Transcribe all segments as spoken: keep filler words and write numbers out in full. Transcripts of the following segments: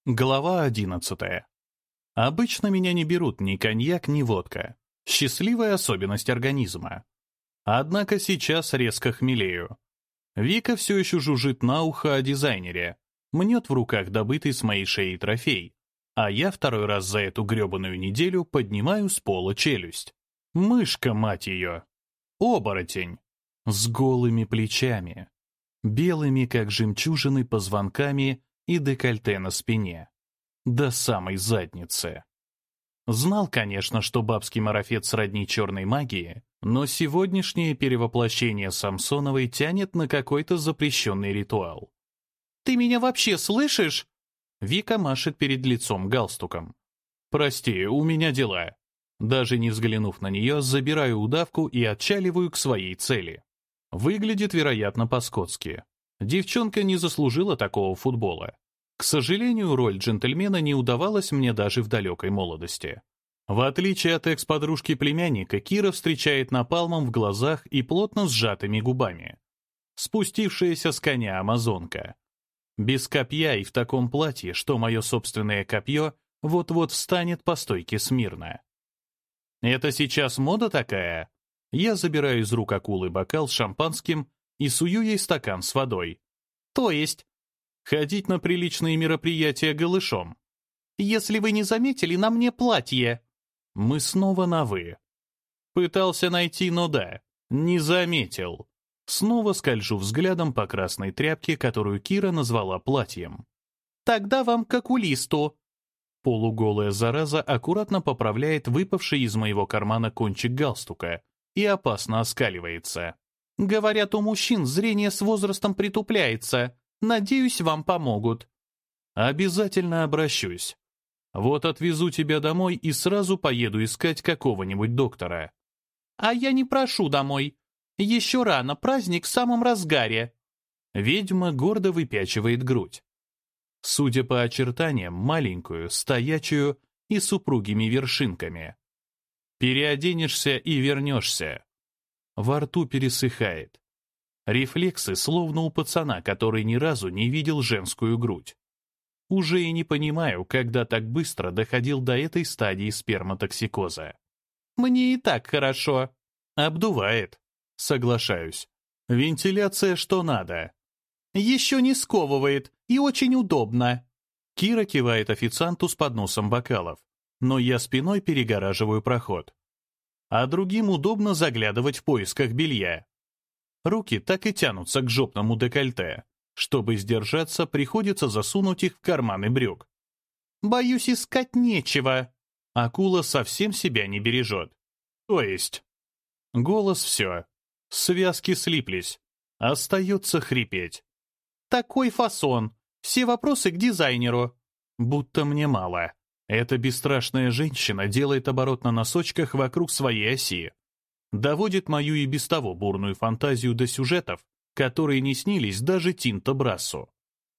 Глава одиннадцатая. Обычно меня не берут ни коньяк, ни водка. Счастливая особенность организма. Однако сейчас резко хмелею. Вика все еще жужжит на ухо о дизайнере, мнет в руках добытый с моей шеи трофей, а я второй раз за эту гребаную неделю поднимаю с пола челюсть. Мышка, мать ее! Оборотень! С голыми плечами, белыми, как жемчужины, позвонками и декольте на спине. До самой задницы. Знал, конечно, что бабский марафет сродни черной магии, но сегодняшнее перевоплощение Самсоновой тянет на какой-то запрещенный ритуал. «Ты меня вообще слышишь?» Вика машет перед лицом галстуком. «Прости, у меня дела». Даже не взглянув на нее, забираю удавку и отчаливаю к своей цели. Выглядит, вероятно, по-скотски. Девчонка не заслужила такого футбола. К сожалению, роль джентльмена не удавалась мне даже в далекой молодости. В отличие от экс-подружки племянника, Кира встречает напалмом в глазах и плотно сжатыми губами. Спустившаяся с коня амазонка. Без копья и в таком платье, что мое собственное копье вот-вот встанет по стойке смирно. Это сейчас мода такая? Я забираю из рук акулы бокал с шампанским и сую ей стакан с водой. То есть? Ходить на приличные мероприятия голышом. Если вы не заметили, на мне платье. Мы снова на «вы». Пытался найти, но да, не заметил. Снова скольжу взглядом по красной тряпке, которую Кира назвала платьем. Тогда вам к окулисту. Полуголая зараза аккуратно поправляет выпавший из моего кармана кончик галстука и опасно оскаливается. Говорят, у мужчин зрение с возрастом притупляется. Надеюсь, вам помогут. Обязательно обращусь. Вот отвезу тебя домой и сразу поеду искать какого-нибудь доктора. А я не прошу домой. Еще рано, праздник в самом разгаре. Ведьма гордо выпячивает грудь. Судя по очертаниям, маленькую, стоячую и с упругими вершинками. Переоденешься и вернешься. Во рту пересыхает. Рефлексы словно у пацана, который ни разу не видел женскую грудь. Уже и не понимаю, когда так быстро доходил до этой стадии сперматоксикоза. Мне и так хорошо. Обдувает. Соглашаюсь. Вентиляция что надо. Еще не сковывает и очень удобно. Кира кивает официанту с подносом бокалов, но я спиной перегораживаю проход. А другим удобно заглядывать в поисках белья. Руки так и тянутся к жопному декольте. Чтобы сдержаться, приходится засунуть их в карманы брюк. «Боюсь, искать нечего». Акула совсем себя не бережет. То есть? Голос все. Связки слиплись. Остается хрипеть. Такой фасон. Все вопросы к дизайнеру. Будто мне мало. Эта бесстрашная женщина делает оборот на носочках вокруг своей оси. Доводит мою и без того бурную фантазию до сюжетов, которые не снились даже Тинто Брассу.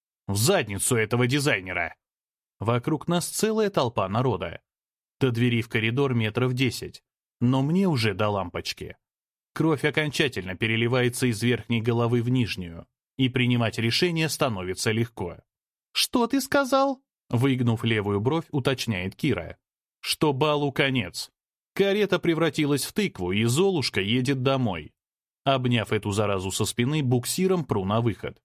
В задницу этого дизайнера! Вокруг нас целая толпа народа. До двери в коридор метров десять, но мне уже до лампочки. Кровь окончательно переливается из верхней головы в нижнюю, и принимать решение становится легко. «Что ты сказал?» Выгнув левую бровь, уточняет Кира. «Что балу конец. Карета превратилась в тыкву, и Золушка едет домой». Обняв эту заразу со спины, буксиром пру на выход.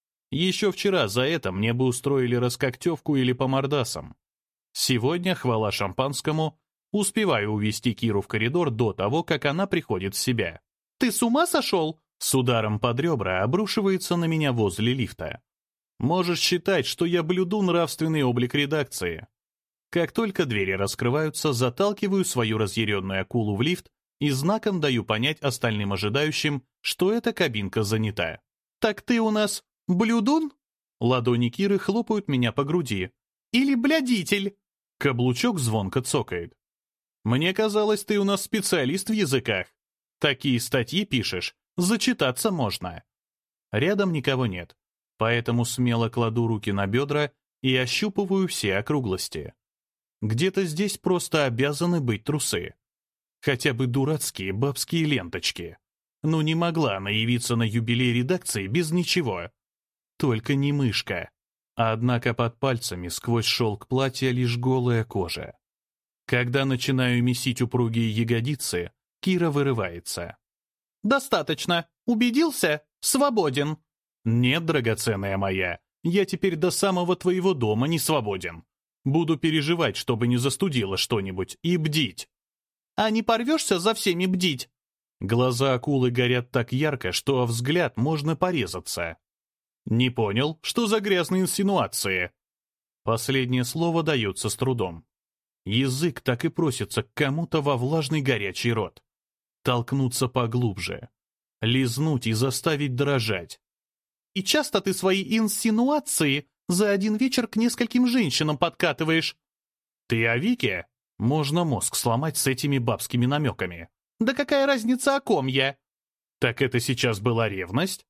Еще вчера за это мне бы устроили раскоктевку или по мордасам. Сегодня, хвала шампанскому, успеваю увести Киру в коридор до того, как она приходит в себя. «Ты с ума сошел?» С ударом под ребра обрушивается на меня возле лифта. Можешь считать, что я блюду нравственный облик редакции. Как только двери раскрываются, заталкиваю свою разъяренную акулу в лифт и знаком даю понять остальным ожидающим, что эта кабинка занята. «Так ты у нас блюдун?» Ладони Киры хлопают меня по груди. «Или блядитель?» Каблучок звонко цокает. «Мне казалось, ты у нас специалист в языках. Такие статьи пишешь, зачитаться можно». Рядом никого нет, поэтому смело кладу руки на бедра и ощупываю все округлости. Где-то здесь просто обязаны быть трусы. Хотя бы дурацкие бабские ленточки. Ну не могла она явиться на юбилей редакции без ничего. Только не мышка. Однако под пальцами сквозь шелк платья лишь голая кожа. Когда начинаю месить упругие ягодицы, Кира вырывается. «Достаточно. Убедился? Свободен». «Нет, драгоценная моя, я теперь до самого твоего дома не свободен. Буду переживать, чтобы не застудило что-нибудь, и бдить». «А не порвешься за всеми бдить?» Глаза акулы горят так ярко, что о взгляд можно порезаться. «Не понял, что за грязные инсинуации?» Последнее слово дается с трудом. Язык так и просится к кому-то во влажный горячий рот. Толкнуться поглубже. Лизнуть и заставить дрожать. «И часто ты свои инсинуации за один вечер к нескольким женщинам подкатываешь?» «Ты о Вике? Можно мозг сломать с этими бабскими намеками». «Да какая разница, о ком я?» «Так это сейчас была ревность?»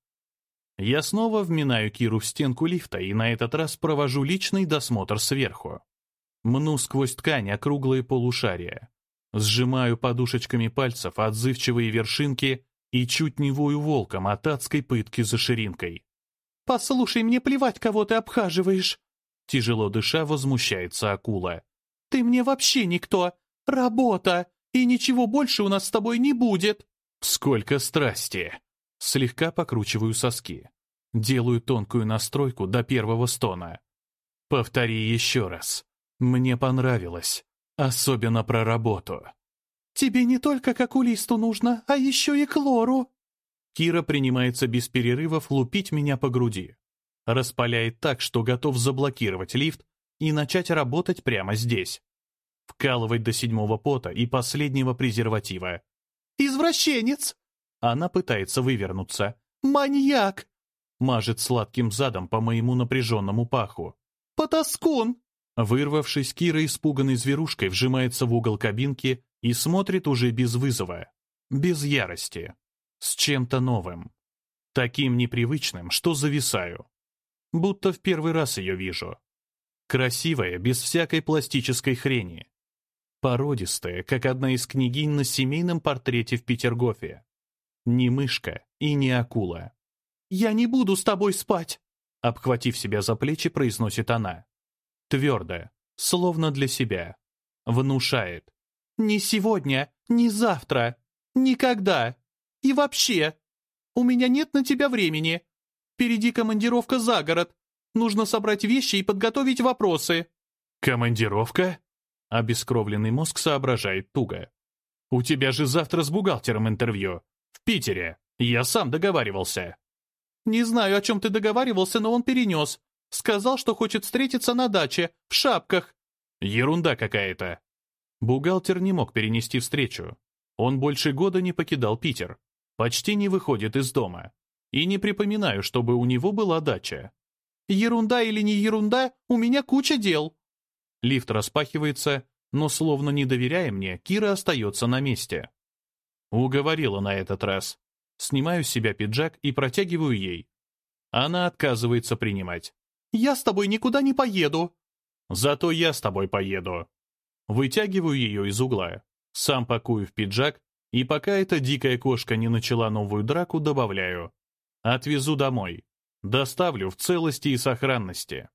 Я снова вминаю Киру в стенку лифта и на этот раз провожу личный досмотр сверху. Мну сквозь ткань округлые полушария. Сжимаю подушечками пальцев отзывчивые вершинки и чуть не вою волком от адской пытки за ширинкой. «Послушай, мне плевать, кого ты обхаживаешь!» Тяжело дыша возмущается акула. «Ты мне вообще никто! Работа! И ничего больше у нас с тобой не будет!» «Сколько страсти!» Слегка покручиваю соски. Делаю тонкую настройку до первого стона. «Повтори еще раз. Мне понравилось. Особенно про работу». «Тебе не только к окулисту нужно, а еще и к лору». Кира принимается без перерывов лупить меня по груди. Распаляет так, что готов заблокировать лифт и начать работать прямо здесь. Вкалывать до седьмого пота и последнего презерватива. «Извращенец!» Она пытается вывернуться. «Маньяк!» Мажет сладким задом по моему напряженному паху. «Потаскун!» Вырвавшись, Кира испуганной зверушкой вжимается в угол кабинки и смотрит уже без вызова. Без ярости. С чем-то новым. Таким непривычным, что зависаю. Будто в первый раз ее вижу. Красивая, без всякой пластической хрени. Породистая, как одна из княгинь на семейном портрете в Петергофе. Не мышка и не акула. «Я не буду с тобой спать!» Обхватив себя за плечи, произносит она. Твердо, словно для себя. Внушает. «Ни сегодня, ни завтра, никогда. И вообще, у меня нет на тебя времени. Впереди командировка за город. Нужно собрать вещи и подготовить вопросы». «Командировка?» Обескровленный мозг соображает туго. «У тебя же завтра с бухгалтером интервью. В Питере. Я сам договаривался». «Не знаю, о чем ты договаривался, но он перенес. Сказал, что хочет встретиться на даче, в шапках». «Ерунда какая-то». Бухгалтер не мог перенести встречу. Он больше года не покидал Питер. Почти не выходит из дома. И не припоминаю, чтобы у него была дача. «Ерунда или не ерунда, у меня куча дел». Лифт распахивается, но, словно не доверяя мне, Кира остается на месте. Уговорила на этот раз. Снимаю с себя пиджак и протягиваю ей. Она отказывается принимать. «Я с тобой никуда не поеду». «Зато я с тобой поеду». Вытягиваю ее из угла. Сам пакую в пиджак, и пока эта дикая кошка не начала новую драку, добавляю. Отвезу домой. Доставлю в целости и сохранности.